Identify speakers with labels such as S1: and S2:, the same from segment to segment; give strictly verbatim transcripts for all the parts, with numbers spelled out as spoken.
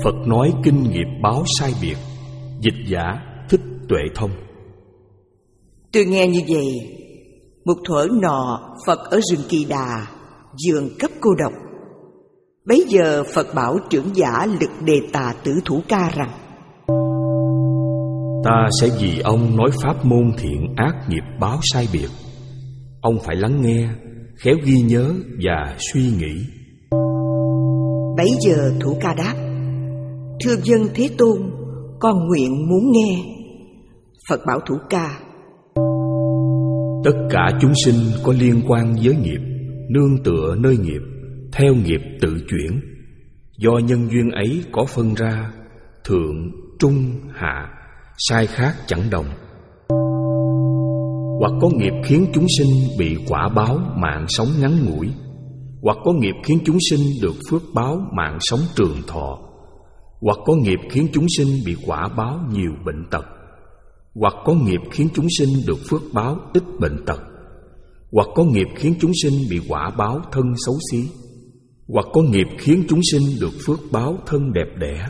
S1: Phật nói kinh nghiệp báo sai biệt. Dịch giả Thích Tuệ Thông.
S2: Tôi nghe như vậy. Một thuở nọ, Phật ở rừng Kỳ Đà, vườn cấp cô độc. Bấy giờ Phật bảo trưởng giả Lực Đề Tà Tử Thủ Ca rằng:
S1: Ta sẽ vì ông nói pháp môn thiện ác nghiệp báo sai biệt. Ông phải lắng nghe, khéo ghi nhớ và suy nghĩ.
S2: Bấy giờ Thủ Ca đáp: Thưa dân Thế Tôn, con nguyện muốn nghe. Phật bảo Thủ Ca:
S1: Tất cả chúng sinh có liên quan với nghiệp, nương tựa nơi nghiệp, theo nghiệp tự chuyển. Do nhân duyên ấy có phân ra thượng, trung, hạ, sai khác chẳng đồng. Hoặc có nghiệp khiến chúng sinh bị quả báo mạng sống ngắn ngủi, hoặc có nghiệp khiến chúng sinh được phước báo mạng sống trường thọ, hoặc có nghiệp khiến chúng sinh bị quả báo nhiều bệnh tật, hoặc có nghiệp khiến chúng sinh được phước báo ít bệnh tật, hoặc có nghiệp khiến chúng sinh bị quả báo thân xấu xí, hoặc có nghiệp khiến chúng sinh được phước báo thân đẹp đẽ,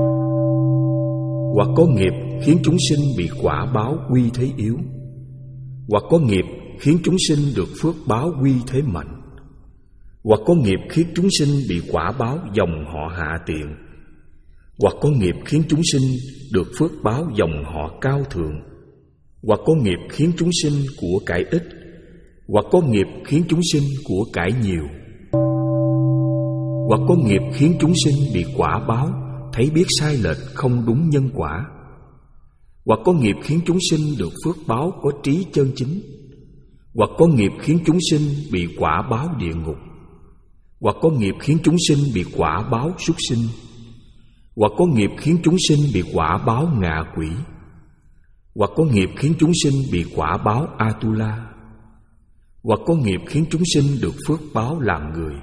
S1: hoặc có nghiệp khiến chúng sinh bị quả báo quy thế yếu, hoặc có nghiệp khiến chúng sinh được phước báo quy thế mạnh, hoặc có nghiệp khiến chúng sinh bị quả báo dòng họ hạ tiện, hoặc có nghiệp khiến chúng sinh được phước báo dòng họ cao thượng, hoặc có nghiệp khiến chúng sinh của cải ít, hoặc có nghiệp khiến chúng sinh của cải nhiều, hoặc có nghiệp khiến chúng sinh bị quả báo thấy biết sai lệch không đúng nhân quả, hoặc có nghiệp khiến chúng sinh được phước báo có trí chân chính, hoặc có nghiệp khiến chúng sinh bị quả báo địa ngục, hoặc có nghiệp khiến chúng sinh bị quả báo súc sinh, hoặc có nghiệp khiến chúng sinh bị quả báo ngạ quỷ, hoặc có nghiệp khiến chúng sinh bị quả báo Atula, hoặc có nghiệp khiến chúng sinh được phước báo làm người,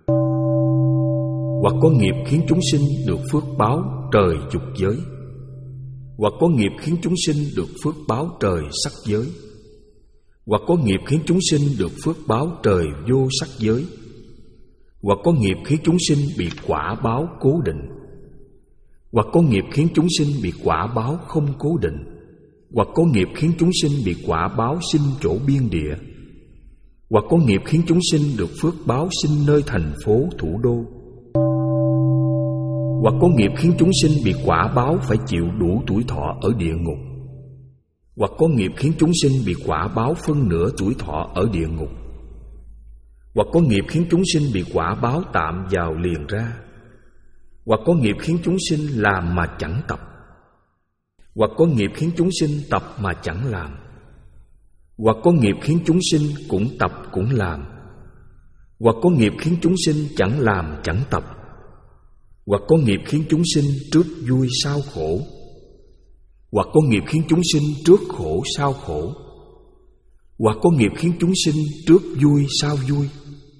S1: hoặc có nghiệp khiến chúng sinh được phước báo trời dục giới, hoặc có nghiệp khiến chúng sinh được phước báo trời sắc giới, hoặc có nghiệp khiến chúng sinh được phước báo trời vô sắc giới, hoặc có nghiệp khiến chúng sinh bị quả báo cố định, hoặc có nghiệp khiến chúng sinh bị quả báo không cố định, hoặc có nghiệp khiến chúng sinh bị quả báo sinh chỗ biên địa, hoặc có nghiệp khiến chúng sinh được phước báo sinh nơi thành phố thủ đô, hoặc có nghiệp khiến chúng sinh bị quả báo phải chịu đủ tuổi thọ ở địa ngục, hoặc có nghiệp khiến chúng sinh bị quả báo phân nửa tuổi thọ ở địa ngục, hoặc có nghiệp khiến chúng sinh bị quả báo tạm vào liền ra, hoặc có nghiệp khiến chúng sinh làm mà chẳng tập, hoặc có nghiệp khiến chúng sinh tập mà chẳng làm, hoặc có nghiệp khiến chúng sinh cũng tập cũng làm, hoặc có nghiệp khiến chúng sinh chẳng làm chẳng tập, hoặc có nghiệp khiến chúng sinh trước vui sau khổ, hoặc có nghiệp khiến chúng sinh trước khổ sau khổ, hoặc có nghiệp khiến chúng sinh trước vui sau vui,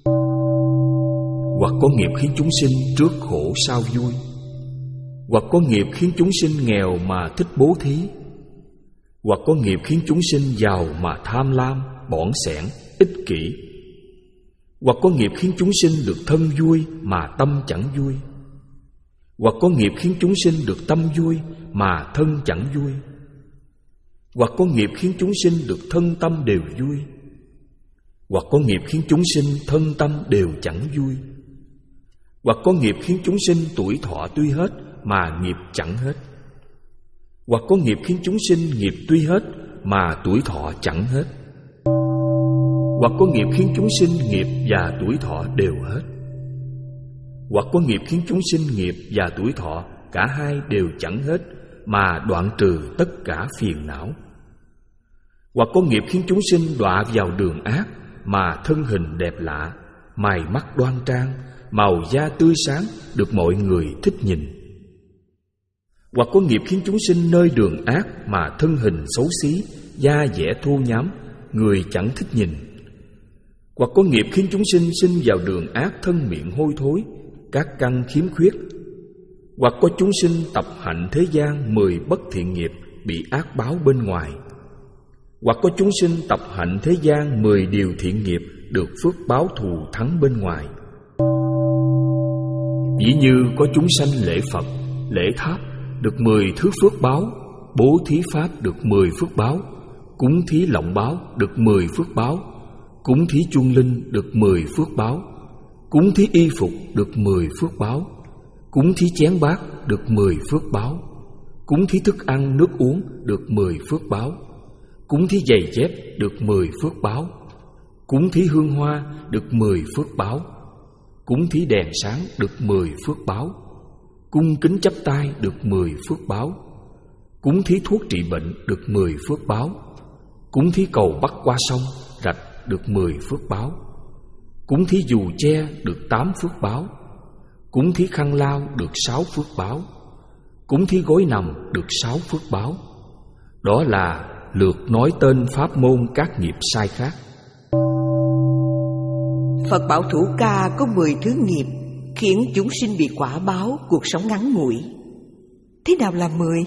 S1: hoặc có nghiệp khiến chúng sinh trước khổ sau vui, hoặc có nghiệp khiến chúng sinh nghèo mà thích bố thí, hoặc có nghiệp khiến chúng sinh giàu mà tham lam, bỏn sẻn, ích kỷ, hoặc có nghiệp khiến chúng sinh được thân vui mà tâm chẳng vui, hoặc có nghiệp khiến chúng sinh được tâm vui mà thân chẳng vui, hoặc có nghiệp khiến chúng sinh được thân tâm đều vui, hoặc có nghiệp khiến chúng sinh thân tâm đều chẳng vui, hoặc có nghiệp khiến chúng sinh tuổi thọ tuy hết mà nghiệp chẳng hết, hoặc có nghiệp khiến chúng sinh nghiệp tuy hết mà tuổi thọ chẳng hết, hoặc có nghiệp khiến chúng sinh nghiệp và tuổi thọ đều hết, hoặc có nghiệp khiến chúng sinh nghiệp và tuổi thọ cả hai đều chẳng hết mà đoạn trừ tất cả phiền não, hoặc có nghiệp khiến chúng sinh đọa vào đường ác mà thân hình đẹp lạ, mày mắt đoan trang, màu da tươi sáng, được mọi người thích nhìn, hoặc có nghiệp khiến chúng sinh nơi đường ác mà thân hình xấu xí, da dẻ thô nhám, người chẳng thích nhìn, hoặc có nghiệp khiến chúng sinh sinh vào đường ác thân miệng hôi thối, các căn khiếm khuyết, hoặc có chúng sinh tập hạnh thế gian mười bất thiện nghiệp bị ác báo bên ngoài, hoặc có chúng sinh tập hạnh thế gian mười điều thiện nghiệp được phước báo thù thắng bên ngoài. Ví như có chúng sanh lễ Phật, lễ tháp được mười thứ phước báo, bố thí pháp được mười phước báo, cúng thí lọng báo được mười phước báo, cúng thí chuông linh được mười phước báo, cúng thí y phục được mười phước báo, cúng thí chén bát được mười phước báo, cúng thí thức ăn nước uống được mười phước báo, cúng thí giày dép được mười phước báo, cúng thí hương hoa được mười phước báo, cúng thí đèn sáng được mười phước báo, cung kính chắp tay được mười phước báo, cúng thí thuốc trị bệnh được mười phước báo, cúng thí cầu bắc qua sông rạch được mười phước báo, cúng thí dù che được tám phước báo, cúng thí khăn lau được sáu phước báo, cúng thí gối nằm được sáu phước báo. Đó là lượt nói tên pháp môn các nghiệp sai khác.
S2: Phật Bảo Thủ Ca có mười thứ nghiệp khiến chúng sinh bị quả báo cuộc sống ngắn ngủi. Thế nào là mười?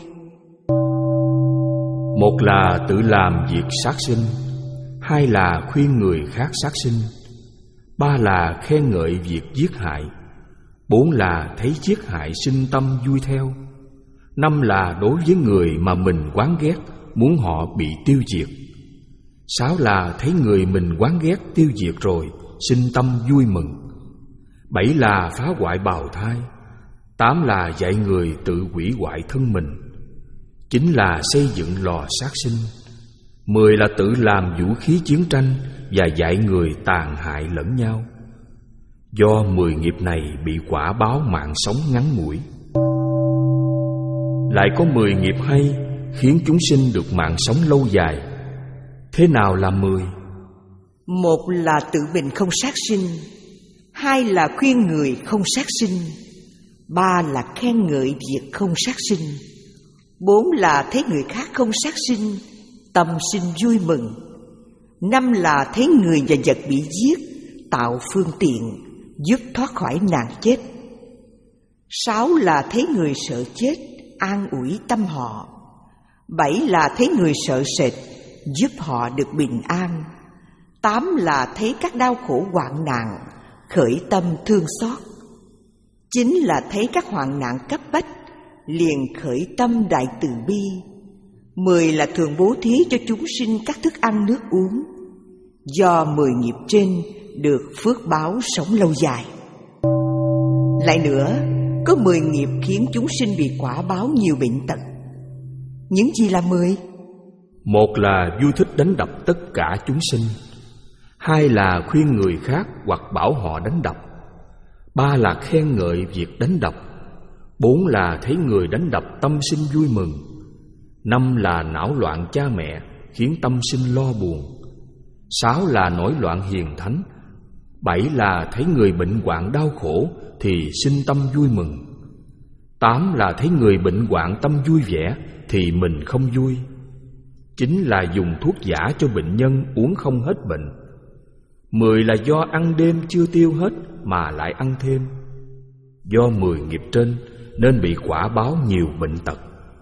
S1: Một là tự làm việc sát sinh, hai là khuyên người khác sát sinh, ba là khen ngợi việc giết hại, bốn là thấy giết hại sinh tâm vui theo, năm là đối với người mà mình oán ghét muốn họ bị tiêu diệt, sáu là thấy người mình oán ghét tiêu diệt rồi sinh tâm vui mừng, bảy là phá hoại bào thai, tám là dạy người tự hủy hoại thân mình, chín là xây dựng lò sát sinh, mười là tự làm vũ khí chiến tranh và dạy người tàn hại lẫn nhau. Do mười nghiệp này bị quả báo mạng sống ngắn ngủi. Lại có mười nghiệp hay khiến chúng sinh được mạng sống lâu dài. Thế nào là mười?
S2: Một là tự mình không sát sinh, hai là khuyên người không sát sinh, ba là khen ngợi việc không sát sinh, bốn là thấy người khác không sát sinh, tâm sinh vui mừng, năm là thấy người và vật bị giết, tạo phương tiện giúp thoát khỏi nạn chết, sáu là thấy người sợ chết, an ủi tâm họ, bảy là thấy người sợ sệt, giúp họ được bình an, tám là thấy các đau khổ hoạn nạn, khởi tâm thương xót, chín là thấy các hoạn nạn cấp bách, liền khởi tâm đại từ bi, mười là thường bố thí cho chúng sinh các thức ăn nước uống. Do mười nghiệp trên được phước báo sống lâu dài. Lại nữa, có mười nghiệp khiến chúng sinh bị quả báo nhiều bệnh tật. Những gì là mười?
S1: Một là vui thích đánh đập tất cả chúng sinh, hai là khuyên người khác hoặc bảo họ đánh đập, ba là khen ngợi việc đánh đập, bốn là thấy người đánh đập tâm sinh vui mừng, năm là não loạn cha mẹ khiến tâm sinh lo buồn, sáu là nổi loạn hiền thánh, bảy là thấy người bệnh hoạn đau khổ thì sinh tâm vui mừng, tám là thấy người bệnh hoạn tâm vui vẻ thì mình không vui, chín là dùng thuốc giả cho bệnh nhân uống không hết bệnh, mười là do ăn đêm chưa tiêu hết mà lại ăn thêm. Do mười nghiệp trên nên bị quả báo nhiều bệnh tật.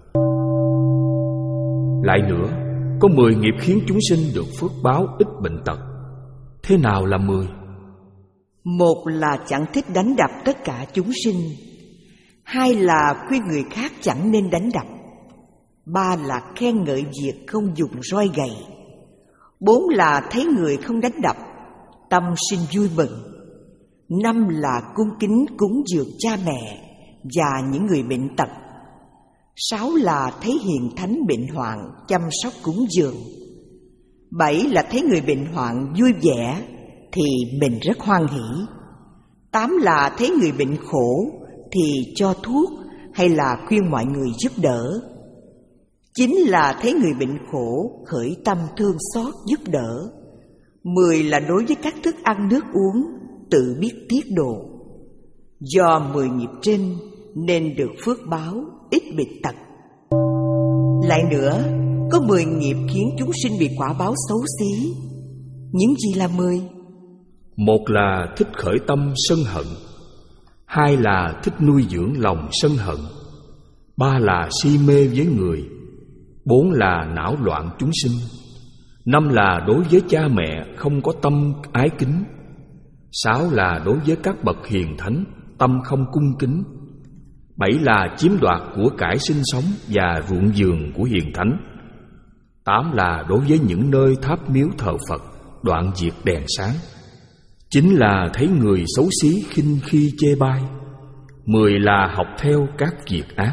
S1: Lại nữa, có mười nghiệp khiến chúng sinh được phước báo ít bệnh tật. Thế nào là mười?
S2: Một là chẳng thích đánh đập tất cả chúng sinh, hai là khuyên người khác chẳng nên đánh đập, ba là khen ngợi việc không dùng roi gậy, bốn là thấy người không đánh đập, tâm sinh vui mừng, năm là cung kính cúng dường cha mẹ và những người bệnh tật, sáu là thấy hiền thánh bệnh hoạn chăm sóc cúng dường, bảy là thấy người bệnh hoạn vui vẻ thì mình rất hoan hỷ, tám là thấy người bệnh khổ thì cho thuốc hay là khuyên mọi người giúp đỡ, chín là thấy người bệnh khổ khởi tâm thương xót giúp đỡ, mười là đối với các thức ăn nước uống tự biết tiết độ. Do mười nghiệp trên nên được phước báo ít bệnh tật. Lại nữa, có mười nghiệp khiến chúng sinh bị quả báo xấu xí. Những gì là mười?
S1: Một là thích khởi tâm sân hận, hai là thích nuôi dưỡng lòng sân hận, ba là si mê với người, bốn là não loạn chúng sinh, năm là đối với cha mẹ không có tâm ái kính, sáu là đối với các bậc hiền thánh tâm không cung kính, Bảy là chiếm đoạt của cải sinh sống và ruộng vườn của hiền thánh. Tám là đối với những nơi tháp miếu thờ Phật đoạn diệt đèn sáng. Chín là thấy người xấu xí khinh khi chê bai. Mười là học theo các việc ác.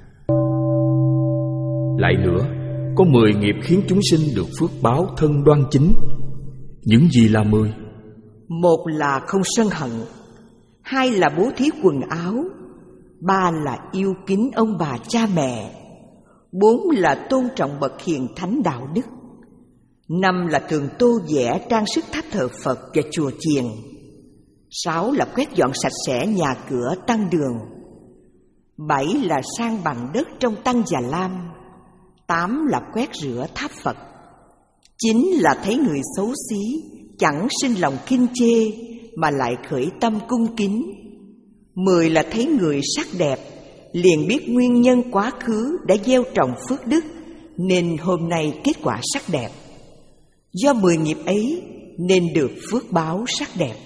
S1: Lại nữa, có mười nghiệp khiến chúng sinh được phước báo thân đoan chính. Những gì là mười?
S2: Một là không sân hận. Hai là bố thí quần áo. Ba là yêu kính ông bà cha mẹ. Bốn là tôn trọng bậc hiền thánh đạo đức. Năm là thường tô vẽ trang sức tháp thờ Phật và chùa chiền. Sáu là quét dọn sạch sẽ nhà cửa tăng đường. Bảy là san bằng đất trong tăng Già Lam. Tám là quét rửa tháp Phật. Chín là thấy người xấu xí chẳng sinh lòng khinh chê mà lại khởi tâm cung kính. Mười là thấy người sắc đẹp liền biết nguyên nhân quá khứ đã gieo trồng phước đức nên hôm nay kết quả sắc đẹp. Do mười nghiệp ấy nên được phước báo sắc đẹp.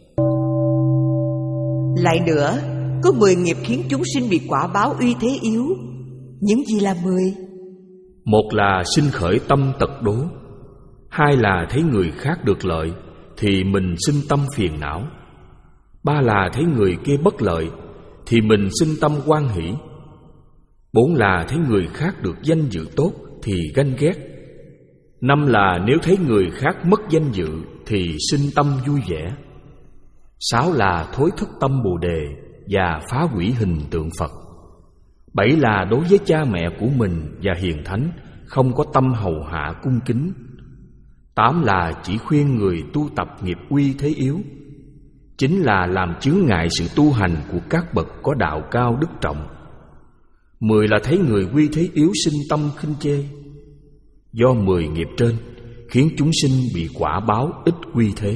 S2: Lại nữa, có mười nghiệp khiến chúng sinh bị quả báo uy thế yếu. Những gì là mười?
S1: Một là sinh khởi tâm tật đố. Hai là thấy người khác được lợi thì mình sinh tâm phiền não. Ba là thấy người kia bất lợi thì mình sinh tâm hoan hỷ. Bốn là thấy người khác được danh dự tốt thì ganh ghét. Năm là nếu thấy người khác mất danh dự thì sinh tâm vui vẻ. Sáu là thối thất tâm Bồ Đề và phá hủy hình tượng Phật. Bảy là đối với cha mẹ của mình và hiền thánh không có tâm hầu hạ cung kính. Tám là chỉ khuyên người tu tập nghiệp uy thế yếu. Chín là làm chướng ngại sự tu hành của các bậc có đạo cao đức trọng. Mười là thấy người uy thế yếu sinh tâm khinh chê. Do mười nghiệp trên khiến chúng sinh bị quả báo ít uy thế.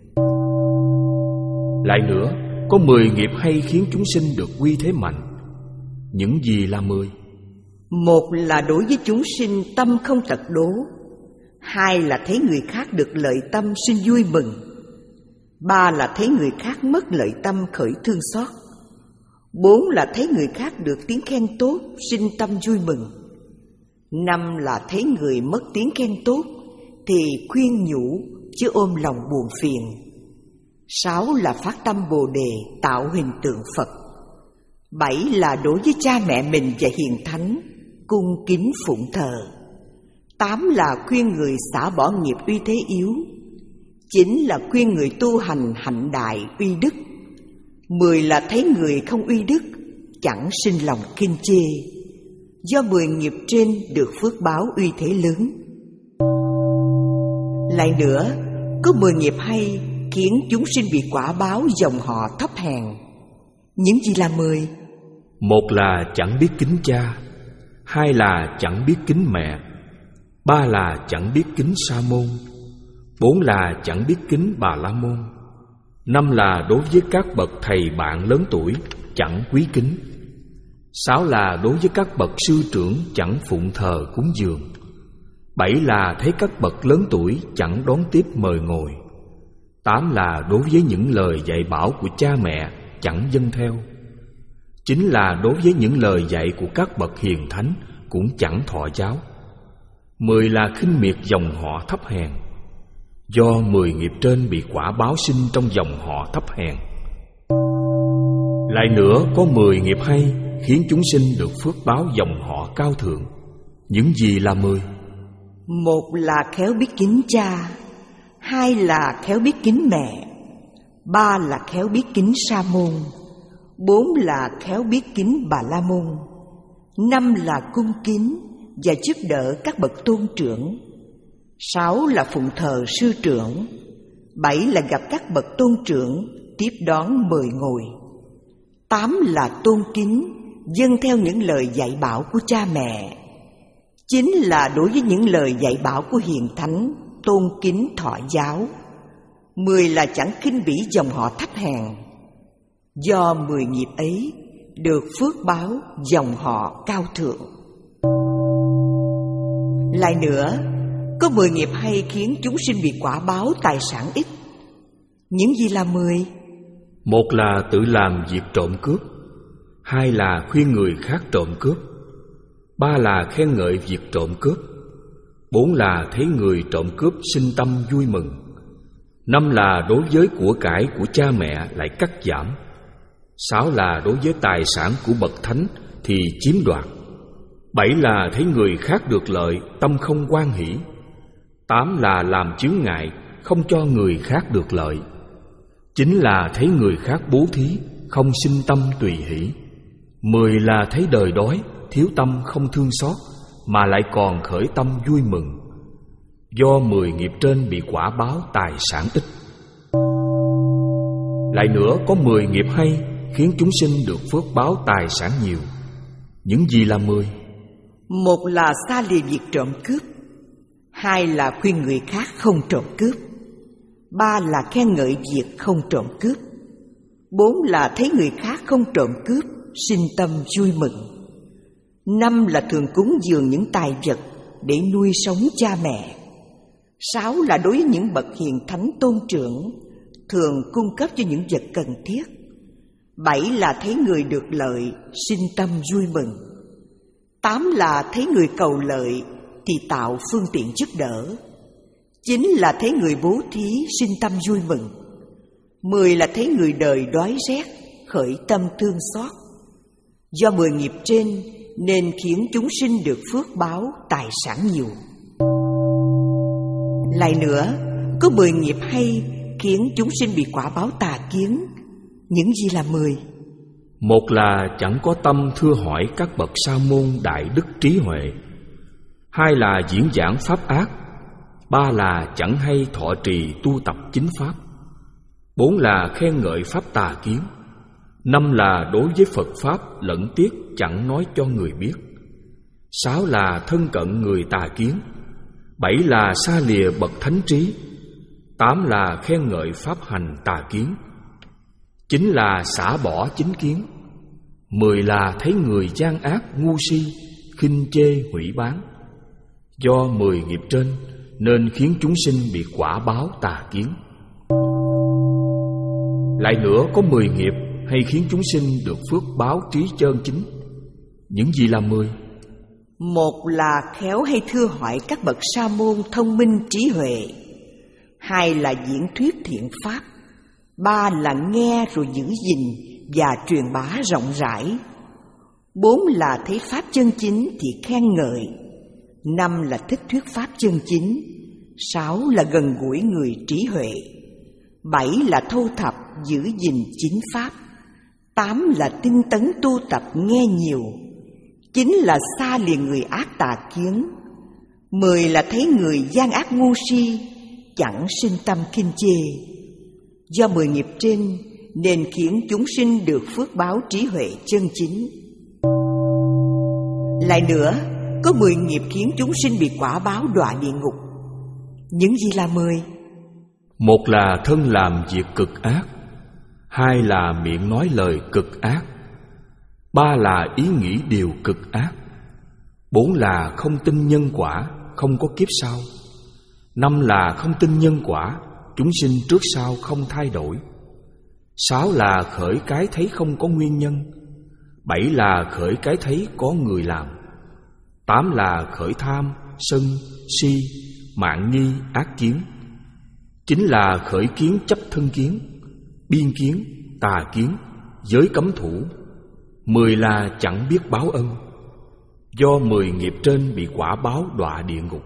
S1: Lại nữa, có mười nghiệp hay khiến chúng sinh được uy thế mạnh. Những gì là mười?
S2: Một là đối với chúng sinh tâm không tật đố. Hai là thấy người khác được lợi tâm sinh vui mừng. Ba là thấy người khác mất lợi tâm khởi thương xót. Bốn là thấy người khác được tiếng khen tốt sinh tâm vui mừng. Năm là thấy người mất tiếng khen tốt thì khuyên nhủ chứ ôm lòng buồn phiền. Sáu là phát tâm Bồ Đề tạo hình tượng Phật. Bảy là đối với cha mẹ mình và hiền thánh cung kính phụng thờ. Tám là khuyên người xả bỏ nghiệp uy thế yếu. Chín là khuyên người tu hành hạnh đại uy đức. Mười là thấy người không uy đức chẳng sinh lòng khinh chê. Do mười nghiệp trên được phước báo uy thế lớn. Lại nữa, có mười nghiệp hay khiến chúng sinh bị quả báo dòng họ thấp hèn. Những gì là mười?
S1: Một là chẳng biết kính cha. Hai là chẳng biết kính mẹ. Ba là chẳng biết kính sa môn. Bốn là chẳng biết kính Bà La Môn. Năm là đối với các bậc thầy bạn lớn tuổi chẳng quý kính. Sáu là đối với các bậc sư trưởng chẳng phụng thờ cúng dường. Bảy là thấy các bậc lớn tuổi chẳng đón tiếp mời ngồi. Tám là đối với những lời dạy bảo của cha mẹ chẳng vâng theo. Chín là đối với những lời dạy của các bậc hiền thánh cũng chẳng thọ giáo. Mười là khinh miệt dòng họ thấp hèn. Do mười nghiệp trên bị quả báo sinh trong dòng họ thấp hèn. Lại nữa, có mười nghiệp hay khiến chúng sinh được phước báo dòng họ cao thượng. Những gì là mười?
S2: Một là khéo biết kính cha. Hai là khéo biết kính mẹ. Ba là khéo biết kính sa môn. Bốn là khéo biết kính Bà La Môn. Năm là cung kính và giúp đỡ các bậc tôn trưởng. Sáu là phụng thờ sư trưởng. Bảy là gặp các bậc tôn trưởng tiếp đón mời ngồi. Tám là tôn kính dâng theo những lời dạy bảo của cha mẹ. Chín là đối với những lời dạy bảo của hiền thánh tôn kính thọ giáo. Mười là chẳng khinh bỉ dòng họ thấp hèn. Do mười nghiệp ấy được phước báo dòng họ cao thượng. Lại nữa, có mười nghiệp hay khiến chúng sinh bị quả báo tài sản ít. Những gì là mười?
S1: Một là tự làm việc trộm cướp. hai là khuyên người khác trộm cướp, ba là khen ngợi việc trộm cướp, bốn là thấy người trộm cướp sinh tâm vui mừng, năm là đối với của cải của cha mẹ lại cắt giảm, sáu là đối với tài sản của bậc thánh thì chiếm đoạt, bảy là thấy người khác được lợi, tâm không hoan hỷ, tám là làm chướng ngại, không cho người khác được lợi, chín là thấy người khác bố thí, không sinh tâm tùy hỷ, mười là thấy đời đói, thiếu tâm không thương xót, mà lại còn khởi tâm vui mừng. Do mười nghiệp trên bị quả báo tài sản ít. Lại nữa có mười nghiệp hay khiến chúng sinh được phước báo tài sản nhiều. Những gì là mười?
S2: Một là xa lìa việc trộm cướp, hai là khuyên người khác không trộm cướp, ba là khen ngợi việc không trộm cướp, bốn là thấy người khác không trộm cướp, sinh tâm vui mừng, năm là thường cúng dường những tài vật để nuôi sống cha mẹ, sáu là đối với những bậc hiền thánh tôn trưởng thường cung cấp cho những vật cần thiết, bảy là thấy người được lợi, sinh tâm vui mừng, tám là thấy người cầu lợi thì tạo phương tiện giúp đỡ, chín là thấy người bố thí sinh tâm vui mừng, mười là thấy người đời đói rét khởi tâm thương xót. Do mười nghiệp trên nên khiến chúng sinh được phước báo tài sản nhiều. Lại nữa, có mười nghiệp hay khiến chúng sinh bị quả báo tà kiến. Những gì là mười?
S1: Một là chẳng có tâm thưa hỏi các bậc sa môn đại đức trí huệ, hai là diễn giảng pháp ác, ba là chẳng hay thọ trì tu tập chính pháp, bốn là khen ngợi pháp tà kiến, năm là đối với Phật pháp lẫn tiếc chẳng nói cho người biết, sáu là thân cận người tà kiến, bảy là xa lìa bậc thánh trí, tám là khen ngợi pháp hành tà kiến, chín là xả bỏ chính kiến, mười là thấy người gian ác ngu si khinh chê hủy bán. Do mười nghiệp trên nên khiến chúng sinh bị quả báo tà kiến. Lại nữa có mười nghiệp hay khiến chúng sinh được phước báo trí chân chính. Những gì là mười?
S2: Một là khéo hay thưa hỏi các bậc sa môn thông minh trí huệ, hai là diễn thuyết thiện pháp, ba là nghe rồi giữ gìn và truyền bá rộng rãi, bốn là thấy pháp chân chính thì khen ngợi, năm là thích thuyết pháp chân chính, sáu là gần gũi người trí huệ, bảy là thâu thập giữ gìn chính pháp, tám là tinh tấn tu tập nghe nhiều, chín là xa lìa người ác tà kiến, mười là thấy người gian ác ngu si chẳng sinh tâm khinh chê. Do mười nghiệp trên nên khiến chúng sinh được phước báo trí huệ chân chính. Lại nữa, có mười nghiệp khiến chúng sinh bị quả báo đọa địa ngục. Những gì là mười?
S1: Một là thân làm việc cực ác, hai là miệng nói lời cực ác, ba là ý nghĩ điều cực ác, bốn là không tin nhân quả, không có kiếp sau, năm là không tin nhân quả, chúng sinh trước sau không thay đổi, sáu là khởi cái thấy không có nguyên nhân, bảy là khởi cái thấy có người làm, tám là khởi tham, sân, si, mạn nghi, ác kiến, chín là khởi kiến chấp thân kiến, biên kiến, tà kiến, giới cấm thủ, mười là chẳng biết báo ân. Do mười nghiệp trên bị quả báo đọa địa ngục.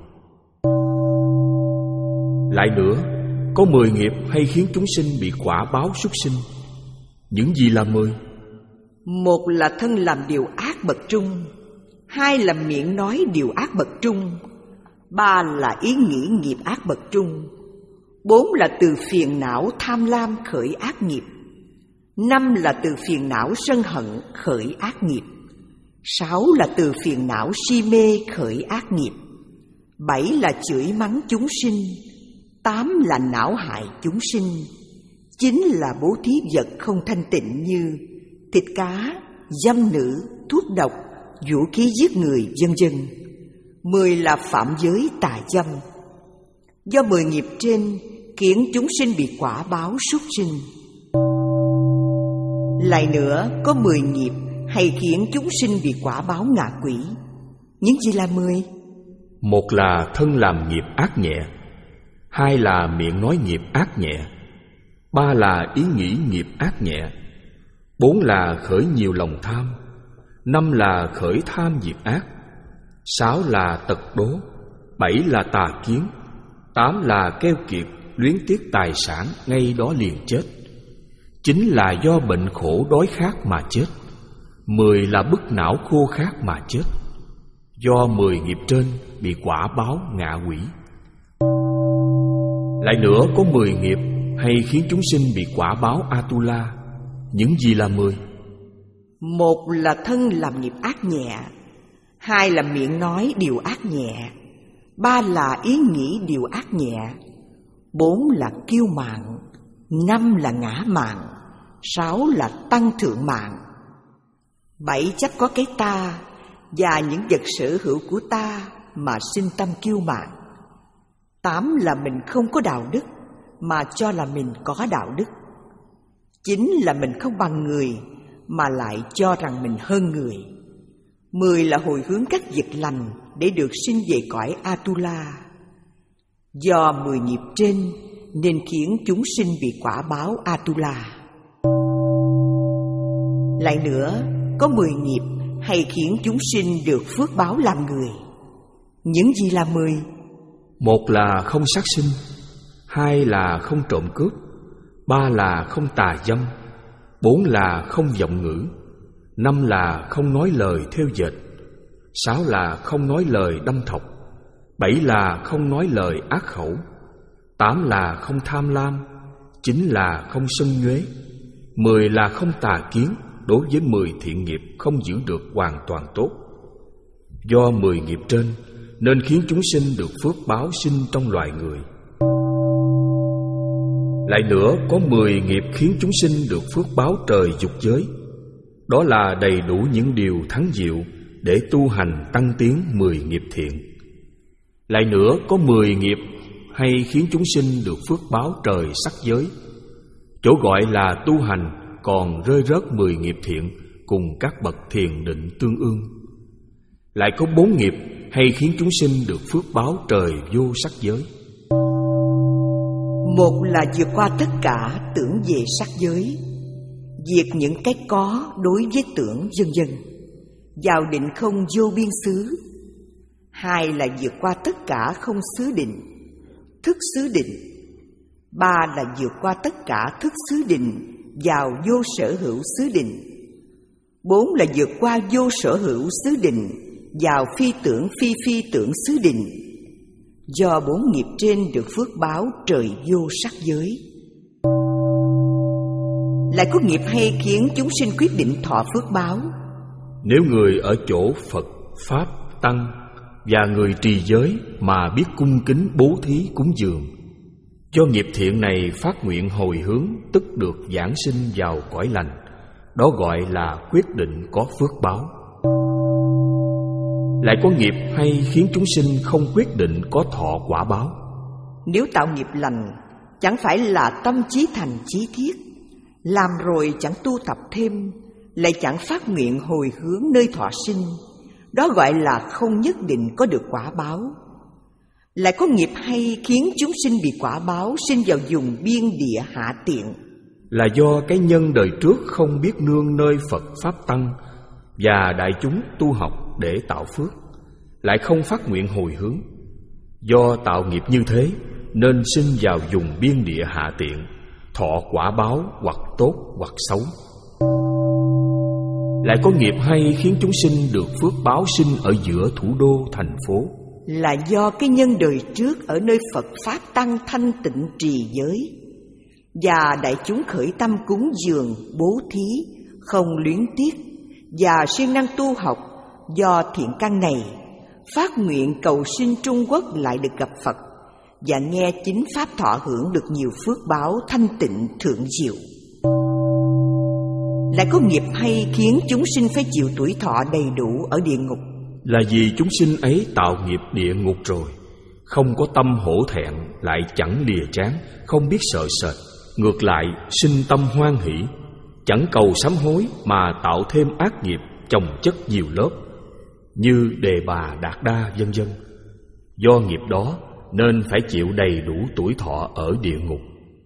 S1: Lại nữa, có mười nghiệp hay khiến chúng sinh bị quả báo súc sinh. Những gì là mười?
S2: Một là thân làm điều ác bậc trung, hai là miệng nói điều ác bậc trung, ba là ý nghĩ nghiệp ác bậc trung, bốn là từ phiền não tham lam khởi ác nghiệp, năm là từ phiền não sân hận khởi ác nghiệp, sáu là từ phiền não si mê khởi ác nghiệp, bảy là chửi mắng chúng sinh, tám là não hại chúng sinh, chín là bố thí vật không thanh tịnh như thịt cá, dâm nữ, thuốc độc, vũ khí giết người, vân vân. Mười là phạm giới tà dâm. Do mười nghiệp trên khiến chúng sinh bị quả báo súc sinh. Lại nữa, có mười nghiệp hay khiến chúng sinh bị quả báo ngạ quỷ. Những gì là mười?
S1: Một là thân làm nghiệp ác nhẹ, hai là miệng nói nghiệp ác nhẹ, ba là ý nghĩ nghiệp ác nhẹ, bốn là khởi nhiều lòng tham, năm là khởi tham nghiệp ác, sáu là tật đố, bảy là tà kiến, tám là keo kiệt, luyến tiếc tài sản ngay đó liền chết, chín là do bệnh khổ đói khát mà chết, mười là bức não khô khát mà chết. Do mười nghiệp trên bị quả báo ngạ quỷ. Lại nữa có mười nghiệp hay khiến chúng sinh bị quả báo Atula. Những gì là mười?
S2: Một là thân làm nghiệp ác nhẹ, hai là miệng nói điều ác nhẹ, ba là ý nghĩ điều ác nhẹ, bốn là kiêu mạn, năm là ngã mạn, sáu là tăng thượng mạn, bảy chấp có cái ta và những vật sở hữu của ta mà sinh tâm kiêu mạn, tám là mình không có đạo đức mà cho là mình có đạo đức, chín là mình không bằng người mà lại cho rằng mình hơn người, mười là hồi hướng các việc lành để được sinh về cõi Atula. Do mười nghiệp trên nên khiến chúng sinh bị quả báo Atula. Lại nữa, có mười nghiệp hay khiến chúng sinh được phước báo làm người. Những gì là mười?
S1: Một là không sát sinh, hai là không trộm cướp, ba là không tà dâm, bốn là không vọng ngữ, năm là không nói lời thêu dệt, sáu là không nói lời đâm thọc, bảy là không nói lời ác khẩu, tám là không tham lam, chín là không sân nhuế, mười là không tà kiến. Đối với mười thiện nghiệp không giữ được hoàn toàn tốt. Do mười nghiệp trên nên khiến chúng sinh được phước báo sinh trong loài người. Lại nữa có mười nghiệp khiến chúng sinh được phước báo trời dục giới. Đó là đầy đủ những điều thắng diệu để tu hành tăng tiến mười nghiệp thiện. Lại nữa có mười nghiệp hay khiến chúng sinh được phước báo trời sắc giới. Chỗ gọi là tu hành còn rơi rớt mười nghiệp thiện cùng các bậc thiền định tương ương. Lại có bốn nghiệp hay khiến chúng sinh được phước báo trời vô sắc giới.
S2: Một là vượt qua tất cả tưởng về sắc giới, diệt những cái có đối với tưởng vân vân, vào định không vô biên xứ. Hai là vượt qua tất cả không xứ định, thức xứ định. Ba là vượt qua tất cả thức xứ định, vào vô sở hữu xứ định. Bốn là vượt qua vô sở hữu xứ định, vào phi tưởng phi phi tưởng xứ định. Do bốn nghiệp trên được phước báo trời vô sắc giới. Lại có nghiệp hay khiến chúng sinh quyết định thọ phước báo.
S1: Nếu người ở chỗ Phật, Pháp, Tăng và người trì giới mà biết cung kính bố thí cúng dường, do nghiệp thiện này phát nguyện hồi hướng, tức được giảng sinh vào cõi lành. Đó gọi là quyết định có phước báo. Lại có nghiệp hay khiến chúng sinh không quyết định có thọ quả báo.
S2: Nếu tạo nghiệp lành, chẳng phải là tâm chí thành chí thiết, làm rồi chẳng tu tập thêm, lại chẳng phát nguyện hồi hướng nơi thọ sinh, đó gọi là không nhất định có được quả báo. Lại có nghiệp hay khiến chúng sinh bị quả báo sinh vào vùng biên địa hạ tiện,
S1: là do cái nhân đời trước không biết nương nơi Phật Pháp Tăng và đại chúng tu học để tạo phước, lại không phát nguyện hồi hướng. Do tạo nghiệp như thế nên sinh vào vùng biên địa hạ tiện, thọ quả báo hoặc tốt hoặc xấu. Lại có nghiệp hay khiến chúng sinh được phước báo sinh ở giữa thủ đô thành phố,
S2: là do cái nhân đời trước ở nơi Phật Pháp Tăng thanh tịnh trì giới, và đại chúng khởi tâm cúng dường, bố thí, không luyến tiếc, và siêng năng tu học. Do thiện căn này, phát nguyện cầu sinh Trung Quốc lại được gặp Phật, và nghe chính Pháp thọ hưởng được nhiều phước báo thanh tịnh thượng diệu. Lại có nghiệp hay khiến chúng sinh phải chịu tuổi thọ đầy đủ ở địa ngục,
S1: là vì chúng sinh ấy tạo nghiệp địa ngục rồi, không có tâm hổ thẹn, lại chẳng lìa trán, không biết sợ sệt, ngược lại sinh tâm hoan hỷ, chẳng cầu sám hối mà tạo thêm ác nghiệp chồng chất nhiều lớp, như đề bà đạt đa vân vân. Do nghiệp đó nên phải chịu đầy đủ tuổi thọ ở địa ngục.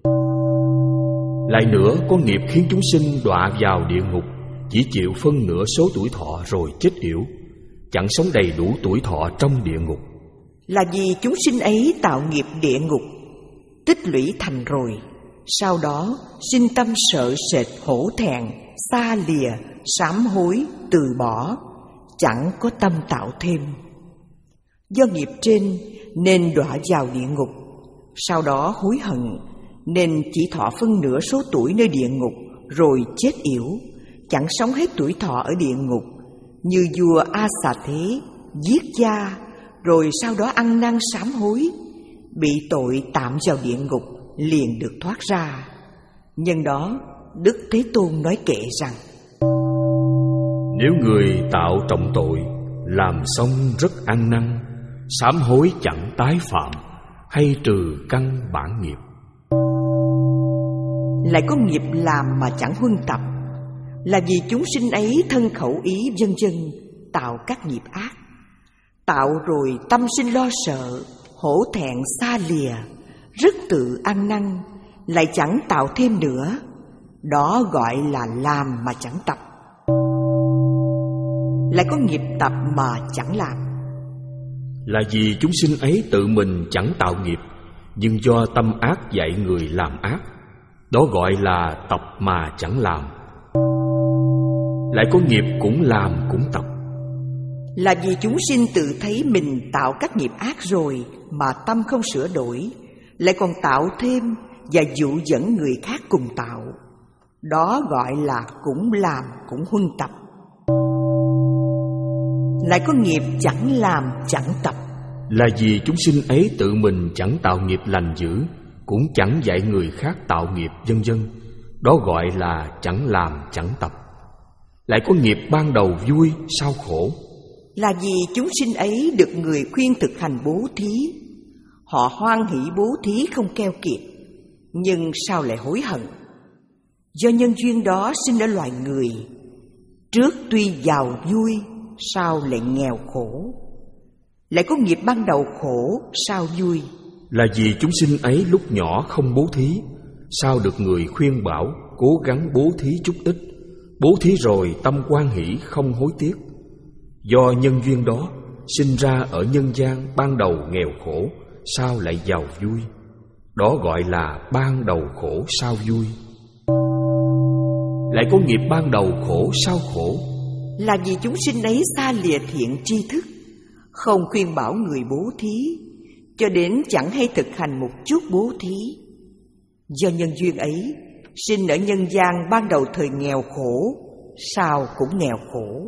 S1: Lại nữa, có nghiệp khiến chúng sinh đọa vào địa ngục chỉ chịu phân nửa số tuổi thọ rồi chết yểu, chẳng sống đầy đủ tuổi thọ trong địa ngục.
S2: Là vì chúng sinh ấy tạo nghiệp địa ngục, tích lũy thành rồi, sau đó sinh tâm sợ sệt, hổ thẹn, xa lìa, sám hối, từ bỏ, chẳng có tâm tạo thêm. Do nghiệp trên nên đọa vào địa ngục, sau đó hối hận nên chỉ thọ phân nửa số tuổi nơi địa ngục rồi chết yểu, chẳng sống hết tuổi thọ ở địa ngục, như vua A Xà Thế giết cha rồi sau đó ăn năn sám hối, bị tội tạm vào địa ngục liền được thoát ra. Nhân đó Đức Thế Tôn nói kệ rằng:
S1: Nếu người tạo trọng tội, làm xong rất ăn năn, sám hối chẳng tái phạm, hay trừ căn bản nghiệp.
S2: Lại có nghiệp làm mà chẳng huân tập, là vì chúng sinh ấy thân khẩu ý vân vân tạo các nghiệp ác. Tạo rồi tâm sinh lo sợ, hổ thẹn, xa lìa, rất tự ăn năn, lại chẳng tạo thêm nữa. Đó gọi là làm mà chẳng tập. Lại có nghiệp tập mà chẳng làm,
S1: là vì chúng sinh ấy tự mình chẳng tạo nghiệp, nhưng do tâm ác dạy người làm ác. Đó gọi là tập mà chẳng làm. Lại có nghiệp cũng làm cũng tập,
S2: là vì chúng sinh tự thấy mình tạo các nghiệp ác rồi mà tâm không sửa đổi, lại còn tạo thêm và dụ dẫn người khác cùng tạo. Đó gọi là cũng làm cũng huân tập. Lại có nghiệp chẳng làm chẳng tập,
S1: là vì chúng sinh ấy tự mình chẳng tạo nghiệp lành dữ, cũng chẳng dạy người khác tạo nghiệp vân vân. Đó gọi là chẳng làm chẳng tập. Lại có nghiệp ban đầu vui sau khổ,
S2: là vì chúng sinh ấy được người khuyên thực hành bố thí. Họ hoan hỷ bố thí không keo kiệt, nhưng sao lại hối hận? Do nhân duyên đó sinh ở loài người, trước tuy giàu vui, sao lại nghèo khổ? Lại có nghiệp ban đầu khổ sao vui,
S1: là vì chúng sinh ấy lúc nhỏ không bố thí, sao được người khuyên bảo cố gắng bố thí chút ít. Bố thí rồi tâm hoan hỷ không hối tiếc. Do nhân duyên đó sinh ra ở nhân gian ban đầu nghèo khổ, sao lại giàu vui? Đó gọi là ban đầu khổ sao vui. Lại có nghiệp ban đầu khổ sao khổ,
S2: là vì chúng sinh ấy xa lìa thiện tri thức, không khuyên bảo người bố thí, cho đến chẳng hay thực hành một chút bố thí. Do nhân duyên ấy sinh ở nhân gian ban đầu thời nghèo khổ, sao cũng nghèo khổ.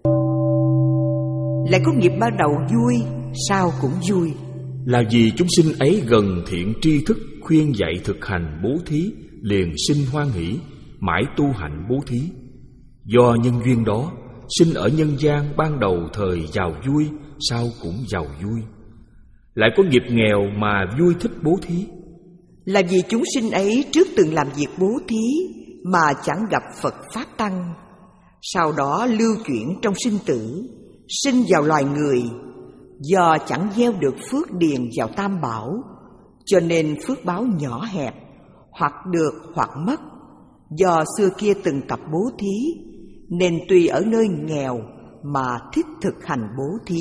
S2: Lại có nghiệp ban đầu vui, sao cũng vui,
S1: là vì chúng sinh ấy gần thiện tri thức khuyên dạy thực hành bố thí, liền sinh hoan hỷ, mãi tu hạnh bố thí. Do nhân duyên đó sinh ở nhân gian ban đầu thời giàu vui, sao cũng giàu vui. Lại có nghiệp nghèo mà vui thích bố thí,
S2: là vì chúng sinh ấy trước từng làm việc bố thí mà chẳng gặp Phật Pháp Tăng, sau đó lưu chuyển trong sinh tử, sinh vào loài người. Do chẳng gieo được phước điền vào tam bảo, cho nên phước báo nhỏ hẹp, hoặc được hoặc mất. Do xưa kia từng tập bố thí, nên tuy ở nơi nghèo mà thích thực hành bố thí.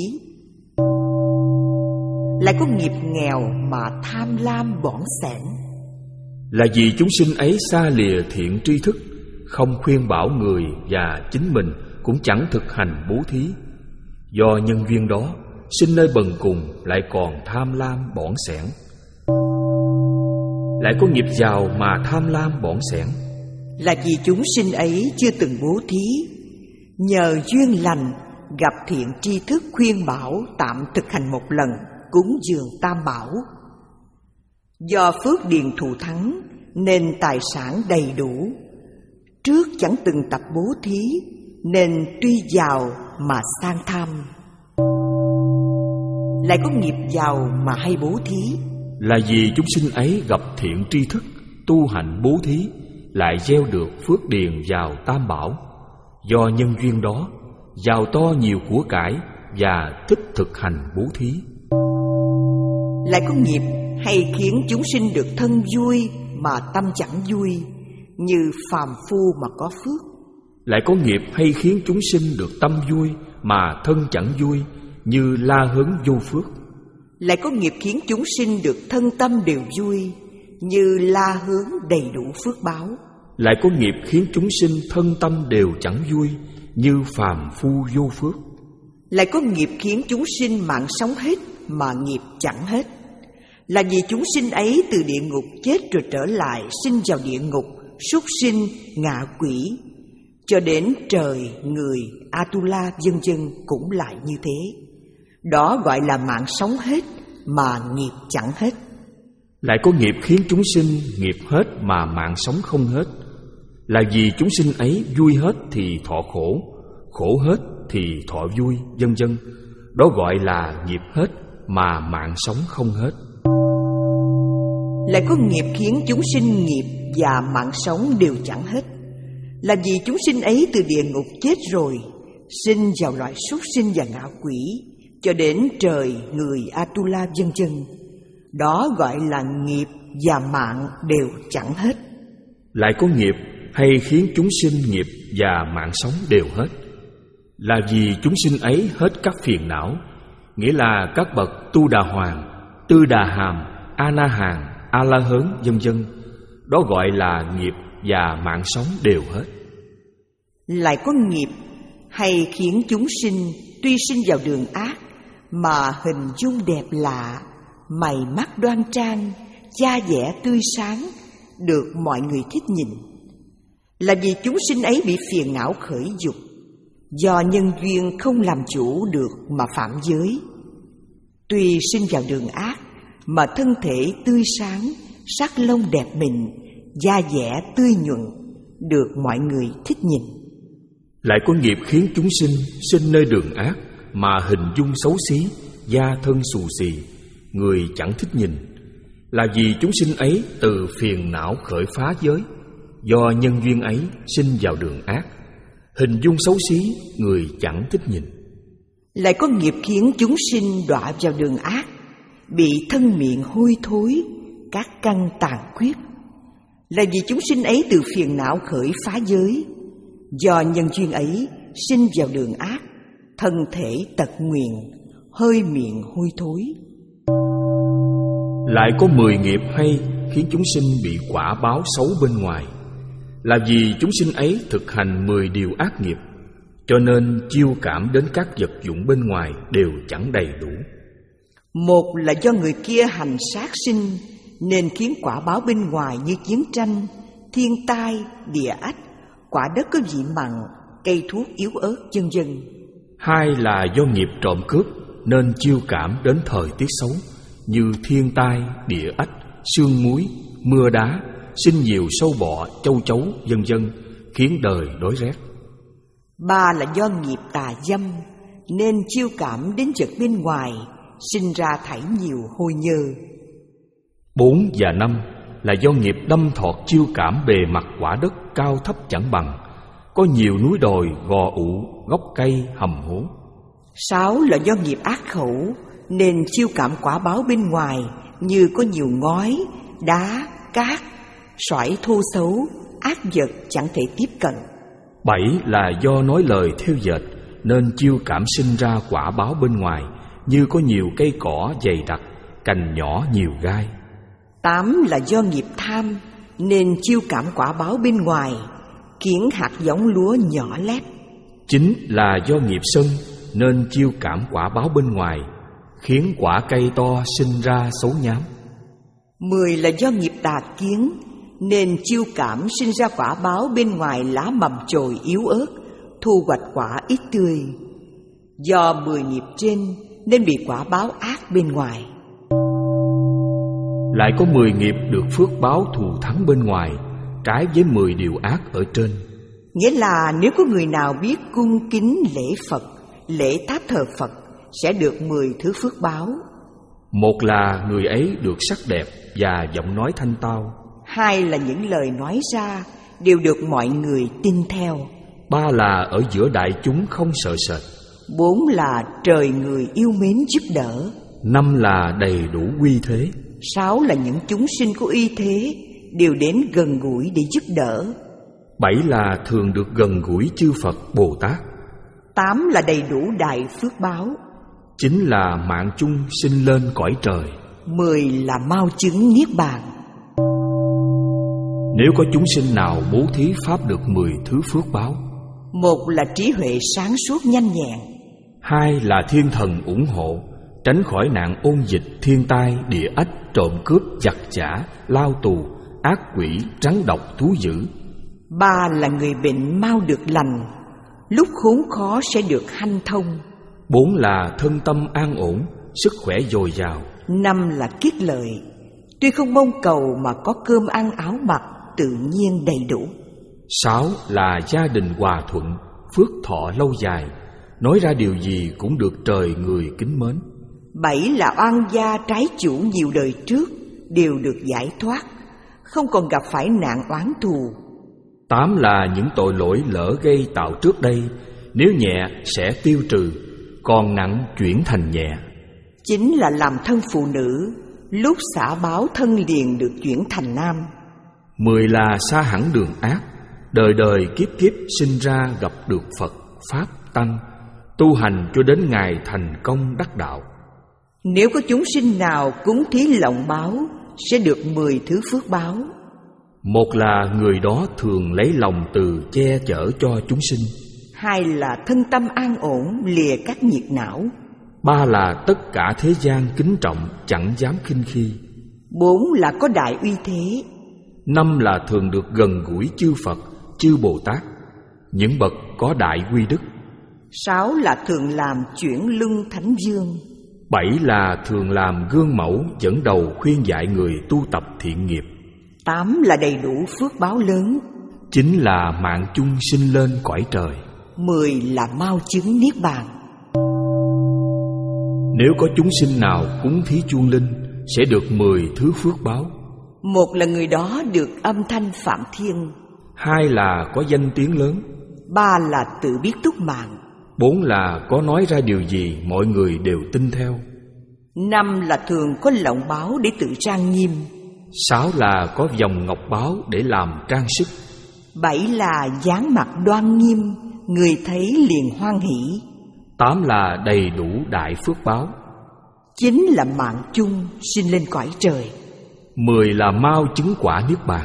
S2: Lại có nghiệp nghèo mà tham lam bỏng sẻn,
S1: là vì chúng sinh ấy xa lìa thiện tri thức, không khuyên bảo người và chính mình cũng chẳng thực hành bố thí. Do nhân duyên đó sinh nơi bần cùng, lại còn tham lam bỏng sẻn. Lại có nghiệp giàu mà tham lam bỏng sẻn,
S2: là vì chúng sinh ấy chưa từng bố thí, nhờ duyên lành gặp thiện tri thức khuyên bảo tạm thực hành một lần cúng dường tam bảo. Do phước điền thù thắng nên tài sản đầy đủ, trước chẳng từng tập bố thí nên tuy giàu mà sang tham. Lại có nghiệp giàu mà hay bố thí,
S1: là vì chúng sinh ấy gặp thiện tri thức tu hành bố thí, lại gieo được phước điền vào tam bảo. Do nhân duyên đó, giàu to nhiều của cải và thích thực hành bố thí.
S2: Lại có nghiệp hay khiến chúng sinh được thân vui mà tâm chẳng vui, như phàm phu mà có phước.
S1: Lại có nghiệp hay khiến chúng sinh được tâm vui mà thân chẳng vui, như La Hớn vô phước.
S2: Lại có nghiệp khiến chúng sinh được thân tâm đều vui, như La Hướng đầy đủ phước báo.
S1: Lại có nghiệp khiến chúng sinh thân tâm đều chẳng vui, như phàm phu vô phước.
S2: Lại có nghiệp khiến chúng sinh mạng sống hết mà nghiệp chẳng hết. Là vì chúng sinh ấy từ địa ngục chết rồi trở lại sinh vào địa ngục, súc sinh, ngạ quỷ, cho đến trời, người, Atula vân vân cũng lại như thế. Đó gọi là mạng sống hết mà nghiệp chẳng hết.
S1: Lại có nghiệp khiến chúng sinh nghiệp hết mà mạng sống không hết. Là vì chúng sinh ấy vui hết thì thọ khổ, khổ hết thì thọ vui, vân vân. Đó gọi là nghiệp hết mà mạng sống không hết.
S2: Lại có nghiệp khiến chúng sinh nghiệp và mạng sống đều chẳng hết. Là vì chúng sinh ấy từ địa ngục chết rồi sinh vào loại súc sinh và ngạ quỷ, cho đến trời, người, Atula vân vân. Đó gọi là nghiệp và mạng đều chẳng hết.
S1: Lại có nghiệp hay khiến chúng sinh nghiệp và mạng sống đều hết. Là vì chúng sinh ấy hết các phiền não, nghĩa là các bậc Tu Đà Hoàng, Tư Đà Hàm, A Na Hàm, A La Hớn vân vân. Đó gọi là nghiệp và mạng sống đều hết.
S2: Lại có nghiệp hay khiến chúng sinh tuy sinh vào đường ác mà hình dung đẹp lạ, mày mắt đoan trang, da dẻ tươi sáng, được mọi người thích nhìn. Là vì chúng sinh ấy bị phiền não khởi dục, do nhân duyên không làm chủ được mà phạm giới. Tuy sinh vào đường ác mà thân thể tươi sáng, sắc lông đẹp mịn, da dẻ tươi nhuận, được mọi người thích nhìn.
S1: Lại có nghiệp khiến chúng sinh sinh nơi đường ác mà hình dung xấu xí, da thân xù xì, người chẳng thích nhìn. Là vì chúng sinh ấy từ phiền não khởi phá giới, do nhân duyên ấy sinh vào đường ác, hình dung xấu xí, người chẳng thích nhìn.
S2: Lại có nghiệp khiến chúng sinh đọa vào đường ác, bị thân miệng hôi thối, các căn tàn khuyết. Là vì chúng sinh ấy từ phiền não khởi phá giới, do nhân duyên ấy sinh vào đường ác, thân thể tật nguyền, hơi miệng hôi thối.
S1: Lại có mười nghiệp hay khiến chúng sinh bị quả báo xấu bên ngoài. Là vì chúng sinh ấy thực hành mười điều ác nghiệp, cho nên chiêu cảm đến các vật dụng bên ngoài đều chẳng đầy đủ.
S2: Một là do người kia hành sát sinh, nên khiến quả báo bên ngoài như chiến tranh, thiên tai, địa ách, quả đất có vị mặn, cây thuốc yếu ớt, vân vân. Hai
S1: là do nghiệp trộm cướp, nên chiêu cảm đến thời tiết xấu, như thiên tai, địa ách, sương muối, mưa đá, sinh nhiều sâu bọ, châu chấu, vân vân, khiến đời đói rét.
S2: Ba là do nghiệp tà dâm, nên chiêu cảm đến vật bên ngoài, sinh ra thảy nhiều hôi nhơ.
S1: Bốn và năm là do nghiệp đâm thọt chiêu cảm bề mặt quả đất cao thấp chẳng bằng, có nhiều núi đồi, gò ụ, gốc cây, hầm hố.
S2: Sáu là do nghiệp ác khẩu, nên chiêu cảm quả báo bên ngoài, như có nhiều ngói, đá, cát, xoải thô xấu, ác vật chẳng thể tiếp cận.
S1: Bảy là do nói lời theo dệt, nên chiêu cảm sinh ra quả báo bên ngoài, như có nhiều cây cỏ dày đặc, cành nhỏ nhiều gai.
S2: Tám là do nghiệp tham, nên chiêu cảm quả báo bên ngoài, khiến hạt giống lúa nhỏ lép.
S1: Chín là do nghiệp sân, nên chiêu cảm quả báo bên ngoài, khiến quả cây to sinh ra xấu nhám.
S2: Mười là do nghiệp tà kiến, nên chiêu cảm sinh ra quả báo bên ngoài lá mầm chồi yếu ớt, thu hoạch quả ít tươi. Do mười nghiệp trên nên bị quả báo ác bên ngoài.
S1: Lại có mười nghiệp được phước báo thù thắng bên ngoài, trái với mười điều ác ở trên.
S2: Nghĩa là nếu có người nào biết cung kính lễ Phật, lễ tháp thờ Phật, sẽ được mười thứ phước báo.
S1: Một là người ấy được sắc đẹp và giọng nói thanh tao.
S2: Hai là những lời nói ra đều được mọi người tin theo.
S1: Ba là ở giữa đại chúng không sợ sệt.
S2: Bốn là trời người yêu mến giúp đỡ.
S1: Năm là đầy đủ uy thế.
S2: Sáu là những chúng sinh có uy thế đều đến gần gũi để giúp đỡ.
S1: Bảy là thường được gần gũi chư Phật Bồ Tát.
S2: Tám là đầy đủ đại phước báo.
S1: Chín là mạng chung sinh lên cõi trời.
S2: Mười là mau chứng niết bàn.
S1: Nếu có chúng sinh nào bố thí pháp được mười thứ phước báo:
S2: một là trí huệ sáng suốt nhanh nhẹn.
S1: Hai là thiên thần ủng hộ, tránh khỏi nạn ôn dịch, thiên tai, địa ách, trộm cướp, giặc giã, lao tù, ác quỷ, rắn độc, thú dữ.
S2: Ba là người bệnh mau được lành, lúc khốn khó sẽ được hanh thông.
S1: Bốn là thân tâm an ổn, sức khỏe dồi dào.
S2: Năm là kiết lợi, tuy không mong cầu mà có cơm ăn áo mặc tự nhiên đầy đủ.
S1: Sáu là gia đình hòa thuận, phước thọ lâu dài, nói ra điều gì cũng được trời người kính mến.
S2: Bảy là oan gia trái chủ nhiều đời trước đều được giải thoát, không còn gặp phải nạn oán thù.
S1: Tám là những tội lỗi lỡ gây tạo trước đây, nếu nhẹ sẽ tiêu trừ, còn nặng chuyển thành nhẹ.
S2: Chín là làm thân phụ nữ, lúc xả báo thân liền được chuyển thành nam.
S1: Mười là xa hẳn đường ác, đời đời kiếp kiếp sinh ra gặp được Phật, Pháp, Tăng, tu hành cho đến ngày thành công đắc đạo.
S2: Nếu có chúng sinh nào cúng thí lộng báo sẽ được mười thứ phước báo.
S1: Một là người đó thường lấy lòng từ che chở cho chúng sinh.
S2: Hai là thân tâm an ổn, lìa các nhiệt não.
S1: Ba là tất cả thế gian kính trọng, chẳng dám khinh khi.
S2: Bốn là có đại uy thế.
S1: Năm là thường được gần gũi chư Phật, chư Bồ Tát, những bậc có đại quy đức.
S2: Sáu là thường làm chuyển luân thánh dương.
S1: Bảy là thường làm gương mẫu dẫn đầu khuyên dạy người tu tập thiện nghiệp.
S2: Tám là đầy đủ phước báo lớn.
S1: Chín là mạng chung sinh lên cõi trời.
S2: Mười là mau chứng niết bàn.
S1: Nếu có chúng sinh nào cúng thí chuông linh sẽ được mười thứ phước báo.
S2: Một là người đó được âm thanh phạm thiên.
S1: Hai là có danh tiếng lớn.
S2: Ba là tự biết túc mạng.
S1: Bốn là có nói ra điều gì mọi người đều tin theo.
S2: Năm là thường có lộng báo để tự trang nghiêm.
S1: Sáu là có vòng ngọc báo để làm trang sức.
S2: Bảy là dáng mặt đoan nghiêm, người thấy liền hoan hỷ.
S1: Tám là đầy đủ đại phước báo.
S2: Chín là mạng chung sinh lên cõi trời.
S1: Mười là mau chứng quả niết bàn.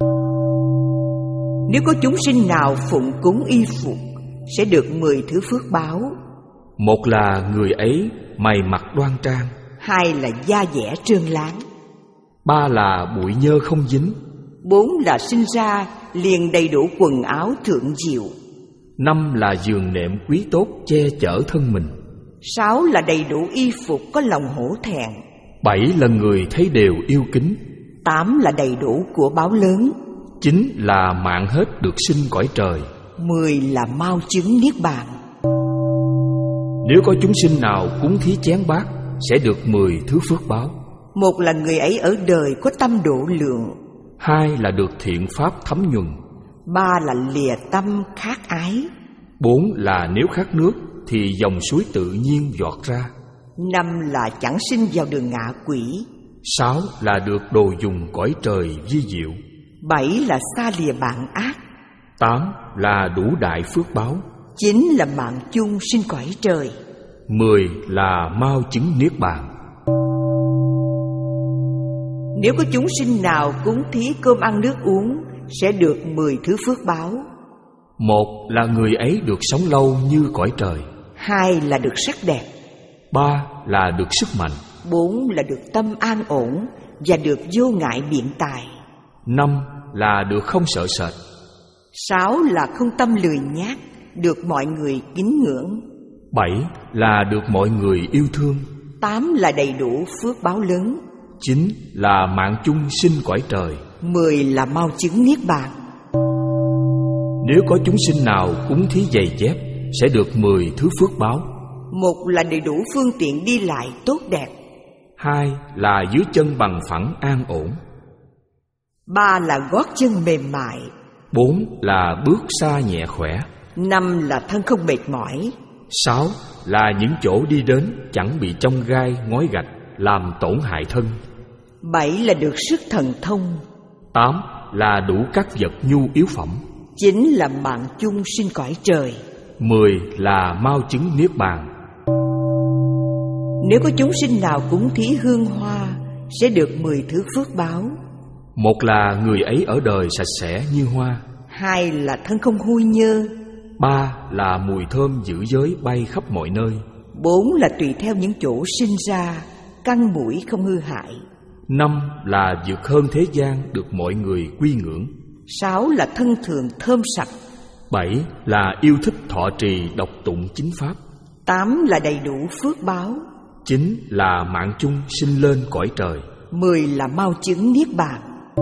S2: Nếu có chúng sinh nào phụng cúng y phục sẽ được mười thứ phước báo.
S1: Một là người ấy mày mặt đoan trang.
S2: Hai là da dẻ trơn láng.
S1: Ba là bụi nhơ không dính.
S2: Bốn là sinh ra liền đầy đủ quần áo thượng diệu.
S1: Năm là giường nệm quý tốt che chở thân mình.
S2: Sáu là đầy đủ y phục có lòng hổ thẹn.
S1: Bảy là người thấy đều yêu kính.
S2: Tám là đầy đủ của báo lớn.
S1: Chín là mạng hết được sinh cõi trời.
S2: Mười là mau chứng niết bàn.
S1: Nếu có chúng sinh nào cúng thí chén bát sẽ được mười thứ phước báo.
S2: Một là người ấy ở đời có tâm độ lượng.
S1: Hai là được thiện pháp thấm nhuần.
S2: Ba là lìa tâm khát ái.
S1: Bốn là nếu khát nước thì dòng suối tự nhiên giọt ra.
S2: Năm là chẳng sinh vào đường ngạ quỷ.
S1: Sáu là được đồ dùng cõi trời vi diệu.
S2: Bảy là xa lìa bạn ác.
S1: Tám là đủ đại phước báo.
S2: Chín là mạng chung sinh cõi trời.
S1: Mười là mau chứng niết bàn.
S2: Nếu có chúng sinh nào cúng thí cơm ăn nước uống sẽ được mười thứ phước báo.
S1: Một là người ấy được sống lâu như cõi trời.
S2: Hai là được sắc đẹp.
S1: Ba là được sức mạnh.
S2: Bốn là được tâm an ổn và được vô ngại biện tài.
S1: Năm là được không sợ sệt.
S2: Sáu là không tâm lười nhác, được mọi người kính ngưỡng.
S1: Bảy là được mọi người yêu thương.
S2: Tám là đầy đủ phước báo lớn.
S1: Chín là mạng chung sinh cõi trời.
S2: Mười là mau chứng niết bàn.
S1: Nếu có chúng sinh nào cúng thí giày dép sẽ được mười thứ phước báo.
S2: Một là đầy đủ phương tiện đi lại tốt đẹp.
S1: Hai là dưới chân bằng phẳng an ổn.
S2: Ba là gót chân mềm mại.
S1: Bốn là bước xa nhẹ khỏe.
S2: Năm là thân không mệt mỏi.
S1: Sáu là những chỗ đi đến chẳng bị chông gai ngói gạch làm tổn hại thân.
S2: Bảy là được sức thần thông.
S1: Tám là đủ các vật nhu yếu phẩm.
S2: Chín là mạng chung sinh cõi trời.
S1: Mười là mau chứng niết bàn.
S2: Nếu có chúng sinh nào cúng thí hương hoa sẽ được mười thứ phước báo.
S1: Một là người ấy ở đời sạch sẽ như hoa.
S2: Hai là thân không hôi nhơ.
S1: Ba là mùi thơm dữ giới bay khắp mọi nơi.
S2: Bốn là tùy theo những chỗ sinh ra, căn mũi không hư hại.
S1: Năm là vượt hơn thế gian được mọi người quy ngưỡng.
S2: Sáu là thân thường thơm sạch.
S1: Bảy là yêu thích thọ trì đọc tụng chính pháp.
S2: Tám là đầy đủ phước báo.
S1: Chín là mạng chung sinh lên cõi trời.
S2: Mười là mau chứng niết bàn.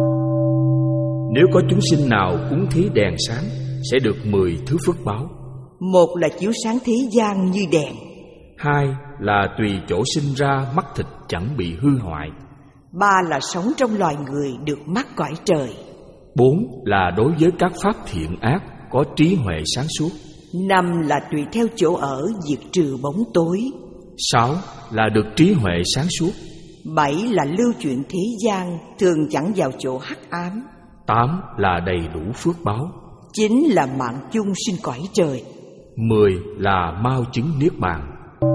S1: Nếu có chúng sinh nào cúng thí đèn sáng sẽ được mười thứ phước báo.
S2: Một là chiếu sáng thế gian như đèn.
S1: Hai là tùy chỗ sinh ra mắt thịt chẳng bị hư hoại.
S2: Ba là sống trong loài người được mắc cõi trời.
S1: Bốn là đối với các pháp thiện ác có trí huệ sáng suốt.
S2: Năm là tùy theo chỗ ở diệt trừ bóng tối.
S1: Sáu là được trí huệ sáng suốt.
S2: Bảy là lưu chuyển thế gian thường chẳng vào chỗ hắc ám.
S1: Tám là đầy đủ phước báo.
S2: Chín là mạng chung sinh cõi trời.
S1: Mười là mau chứng niết bàn.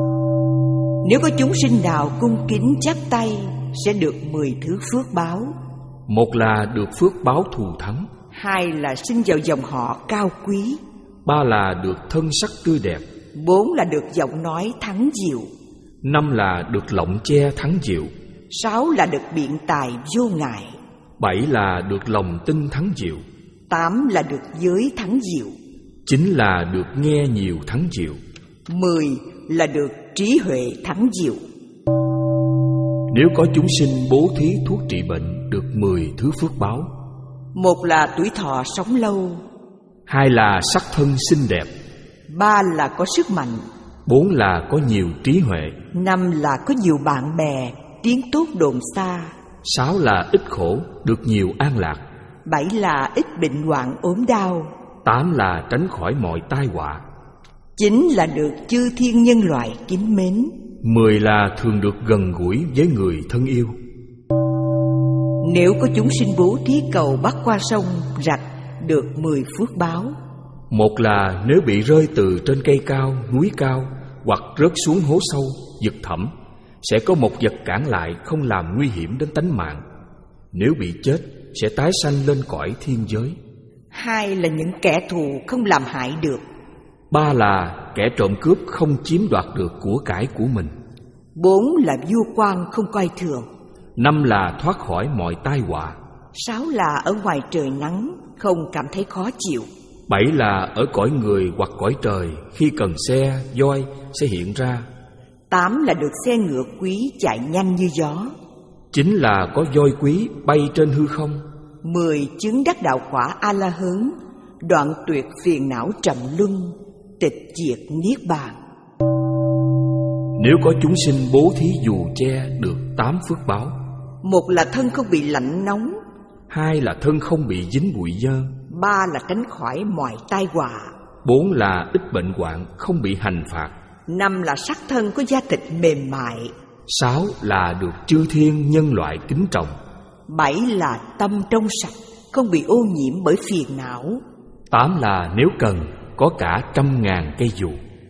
S2: Nếu có chúng sinh nào cung kính chắp tay sẽ được mười thứ phước báo.
S1: Một là được phước báo thù thắng.
S2: Hai là sinh vào dòng họ cao quý.
S1: Ba là được thân sắc tươi đẹp.
S2: Bốn là được giọng nói thắng diệu.
S1: Năm là được lọng che thắng diệu.
S2: Sáu là được biện tài vô ngại.
S1: Bảy là được lòng tin thắng diệu.
S2: Tám là được giới thắng diệu.
S1: Chín là được nghe nhiều thắng diệu.
S2: Mười là được trí huệ thắng diệu.
S1: Nếu có chúng sinh bố thí thuốc trị bệnh được mười thứ phước báo.
S2: Một là tuổi thọ sống lâu.
S1: Hai là sắc thân xinh đẹp.
S2: Ba là có sức mạnh.
S1: Bốn là có nhiều trí huệ.
S2: Năm là có nhiều bạn bè, tiếng tốt đồn xa.
S1: Sáu là ít khổ, được nhiều an lạc.
S2: Bảy là ít bệnh hoạn ốm đau.
S1: Tám là tránh khỏi mọi tai họa.
S2: Chín là được chư thiên nhân loại kính mến.
S1: Mười là thường được gần gũi với người thân yêu.
S2: Nếu có chúng sinh bố thí cầu bắc qua sông, rạch được mười phước báo.
S1: Một là nếu bị rơi từ trên cây cao, núi cao hoặc rớt xuống hố sâu, vực thẳm, sẽ có một vật cản lại không làm nguy hiểm đến tánh mạng. Nếu bị chết sẽ tái sanh lên cõi thiên giới.
S2: Hai là những kẻ thù không làm hại được.
S1: Ba là kẻ trộm cướp không chiếm đoạt được của cải của mình.
S2: Bốn là vua quan không coi thường.
S1: Năm là thoát khỏi mọi tai họa.
S2: Sáu là ở ngoài trời nắng không cảm thấy khó chịu.
S1: Bảy là ở cõi người hoặc cõi trời, khi cần xe, voi sẽ hiện ra.
S2: Tám là được xe ngựa quý chạy nhanh như gió.
S1: Chín là có voi quý bay trên hư không.
S2: Mười chứng đắc đạo quả A-la-hán, đoạn tuyệt phiền não trầm luân, tịch diệt niết bàn.
S1: Nếu có chúng sinh bố thí dù che được tám phước báo.
S2: Một là thân không bị lạnh nóng.
S1: Hai là thân không bị dính bụi dơ.
S2: Ba là tránh khỏi mọi tai họa.
S1: Bốn là ít bệnh hoạn không bị hành phạt.
S2: Năm là sắc thân có da thịt mềm mại.
S1: Sáu là được chư thiên nhân loại kính trọng.
S2: Bảy là tâm trong sạch, không bị ô nhiễm bởi phiền não.
S1: Tám là nếu cần có cả trăm ngàn cây dù.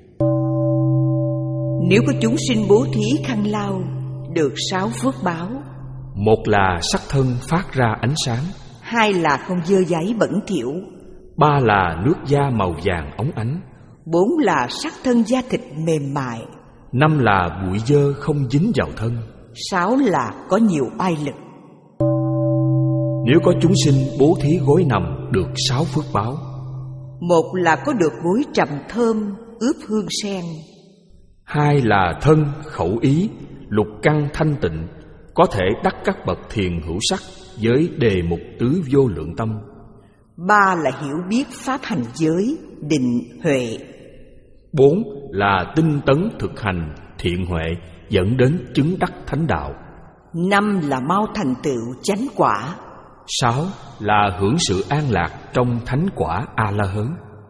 S2: Nếu có chúng sinh bố thí khăn lau được sáu phước báo.
S1: Một là sắc thân phát ra ánh sáng.
S2: Hai là không dơ giấy bẩn thỉu.
S1: Ba là nước da màu vàng óng ánh.
S2: Bốn là sắc thân da thịt mềm mại.
S1: Năm là bụi dơ không dính vào thân.
S2: Sáu là có nhiều oai lực.
S1: Nếu có chúng sinh bố thí gối nằm được sáu phước báo.
S2: Một là có được gối trầm thơm ướp hương sen.
S1: Hai là thân, khẩu ý, lục căn thanh tịnh, có thể đắc các bậc thiền hữu sắc với đề mục tứ vô lượng tâm.
S2: Ba là hiểu biết pháp hành giới, định, huệ.
S1: Bốn là tinh tấn thực hành thiện huệ dẫn đến chứng đắc thánh đạo.
S2: Năm là mau thành tựu chánh quả.
S1: Sáu là hưởng sự an lạc trong thánh quả A-la-hớn.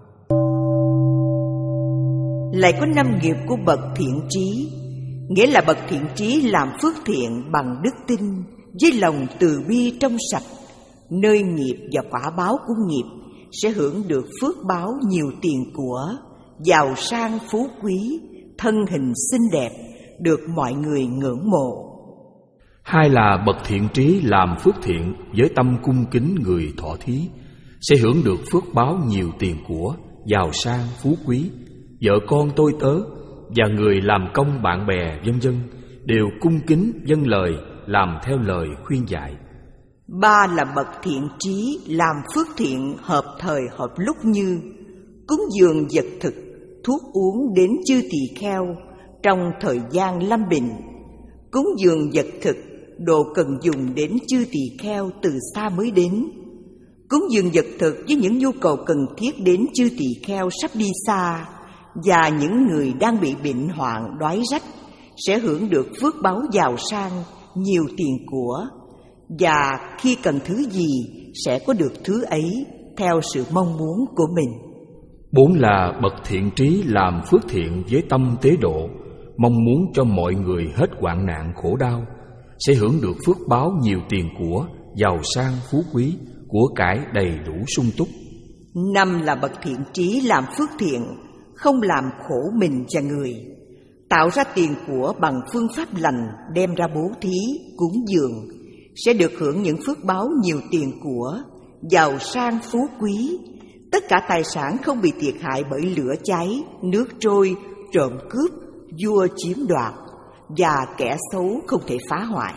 S2: Lại có năm nghiệp của bậc thiện trí, nghĩa là bậc thiện trí làm phước thiện bằng đức tin với lòng từ bi trong sạch. Nơi nghiệp và quả báo của nghiệp sẽ hưởng được phước báo nhiều tiền của, giàu sang phú quý, thân hình xinh đẹp, được mọi người ngưỡng mộ.
S1: Hai là bậc thiện trí làm phước thiện với tâm cung kính người thọ thí, sẽ hưởng được phước báo nhiều tiền của, giàu sang phú quý, vợ con tôi tớ và người làm công bạn bè vân vân đều cung kính vâng lời, làm theo lời khuyên dạy.
S2: Ba là bậc thiện trí làm phước thiện hợp thời hợp lúc như cúng dường vật thực, thuốc uống đến chư tỳ kheo trong thời gian lâm bệnh, cúng dường vật thực, đồ cần dùng đến chư tỳ kheo từ xa mới đến, cúng dường vật thực với những nhu cầu cần thiết đến chư tỳ kheo sắp đi xa, và những người đang bị bệnh hoạn đói rách sẽ hưởng được phước báo giàu sang, nhiều tiền của, và khi cần thứ gì sẽ có được thứ ấy theo sự mong muốn của mình.
S1: Bốn là bậc thiện trí làm phước thiện với tâm tế độ, mong muốn cho mọi người hết hoạn nạn khổ đau, sẽ hưởng được phước báo nhiều tiền của, giàu sang phú quý, của cải đầy đủ sung túc.
S2: Năm là bậc thiện trí làm phước thiện, không làm khổ mình và người, tạo ra tiền của bằng phương pháp lành đem ra bố thí, cúng dường, sẽ được hưởng những phước báo nhiều tiền của, giàu sang phú quý, tất cả tài sản không bị thiệt hại bởi lửa cháy, nước trôi, trộm cướp, vua chiếm đoạt, và kẻ xấu không thể phá hoại.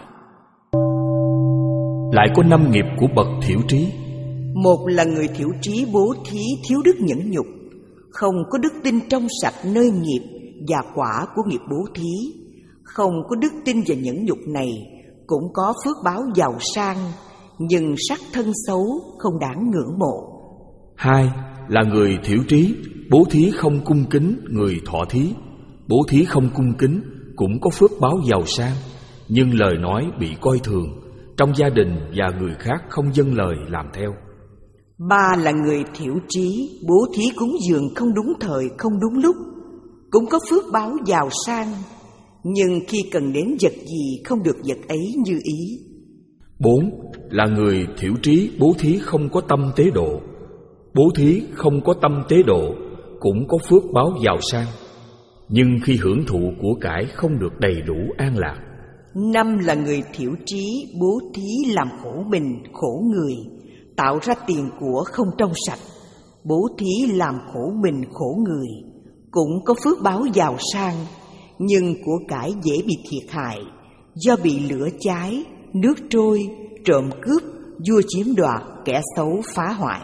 S1: Lại có năm nghiệp của bậc thiểu trí.
S2: Một là người thiểu trí bố thí thiếu đức nhẫn nhục, không có đức tin trong sạch nơi nghiệp và quả của nghiệp bố thí. Không có đức tin và nhẫn nhục này cũng có phước báo giàu sang, nhưng sắc thân xấu không đáng ngưỡng mộ.
S1: Hai là người thiểu trí bố thí không cung kính người thọ thí. Bố thí không cung kính cũng có phước báo giàu sang, nhưng lời nói bị coi thường, trong gia đình và người khác không vâng lời làm theo.
S2: Ba là người thiểu trí bố thí cúng dường không đúng thời, không đúng lúc, cũng có phước báo giàu sang, nhưng khi cần đến vật gì không được vật ấy như ý.
S1: Bốn là người thiểu trí bố thí không có tâm tế độ. Bố thí không có tâm tế độ cũng có phước báo giàu sang, nhưng khi hưởng thụ của cải không được đầy đủ an lạc.
S2: Năm là người thiểu trí bố thí làm khổ mình, khổ người, tạo ra tiền của không trong sạch. Bố thí làm khổ mình, khổ người, cũng có phước báo giàu sang, nhưng của cải dễ bị thiệt hại, do bị lửa cháy, nước trôi, trộm cướp, vua chiếm đoạt, kẻ xấu phá hoại.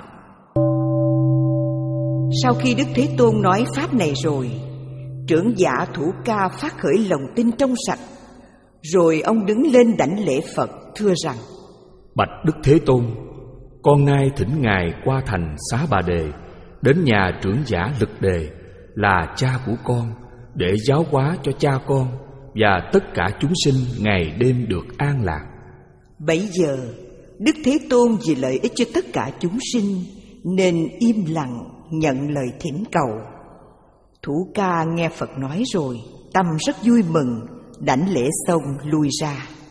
S2: Sau khi Đức Thế Tôn nói pháp này rồi, trưởng giả Thủ Ca phát khởi lòng tin trong sạch, rồi ông đứng lên đảnh lễ Phật thưa rằng:
S1: Bạch Đức Thế Tôn, con nay thỉnh Ngài qua thành Xá Bà Đề, đến nhà trưởng giả Lực Đề là cha của con, để giáo hóa cho cha con và tất cả chúng sinh ngày đêm được an lạc.
S2: Bấy giờ Đức Thế Tôn vì lợi ích cho tất cả chúng sinh nên im lặng nhận lời thỉnh cầu. Thủ Ca nghe Phật nói rồi, tâm rất vui mừng, đảnh lễ xong lui ra.